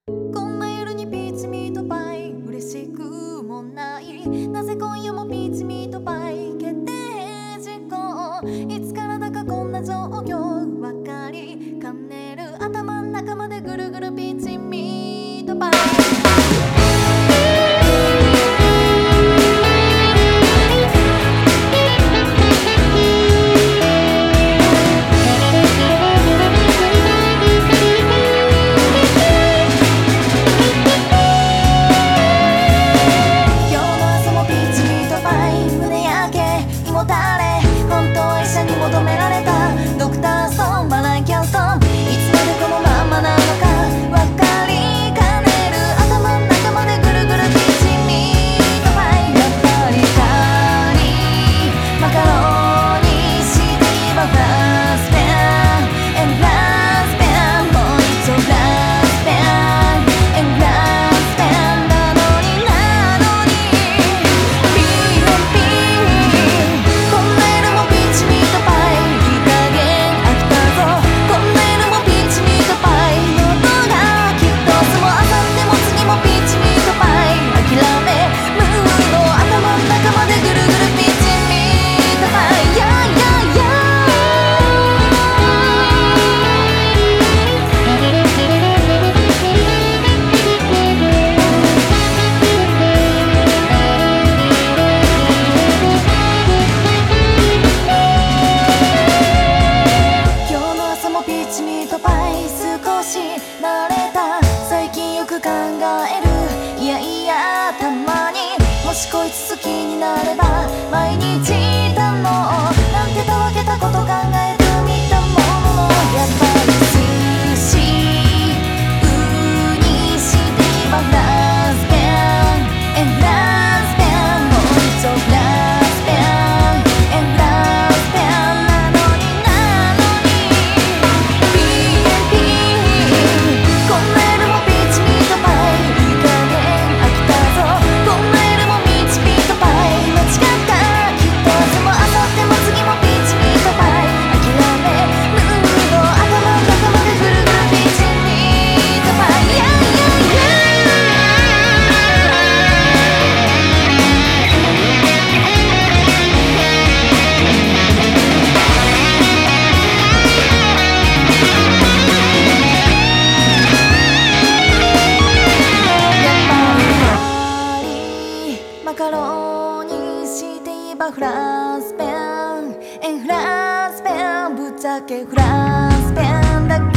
こんな夜にピーチミートパイ嬉しくもない。なぜ今夜もピーチミートパイ決定事項。いつからだかこんな状況わかりかねる。頭ん中までぐるぐるピーチミートパイ。求められたドクターストーンマライキャンストーン。いつまでこのままなのかわかりかねる。頭の中までぐるぐるピーチミートパイ。やっぱりカリーマカロニシティバフランスペンエンフランスペン。もう一度フランスペンエンフランスペンなのにピーピー。こんな夜もピーチミートパイ。慣れた最近よく考える。いやいやたまにもしこいつ好きになれば毎日だのなんてたわけたこと考えてみたものの。やっぱり寿司ウニシティバフランスペンエンフランスペン。もう一度フランスペンエンフランスペンなのにこんな夜もピーチミートパイ。いい加減飽きたぞ。こんな夜もピーチミートパイ。間違ったきっと明日も明後日も次もピーチミートパイ。諦めムード頭の中までぐるぐるピーチミートパイ。マカロニシティバフランスペンエンフランスペン。ぶっちゃけフランスペンだ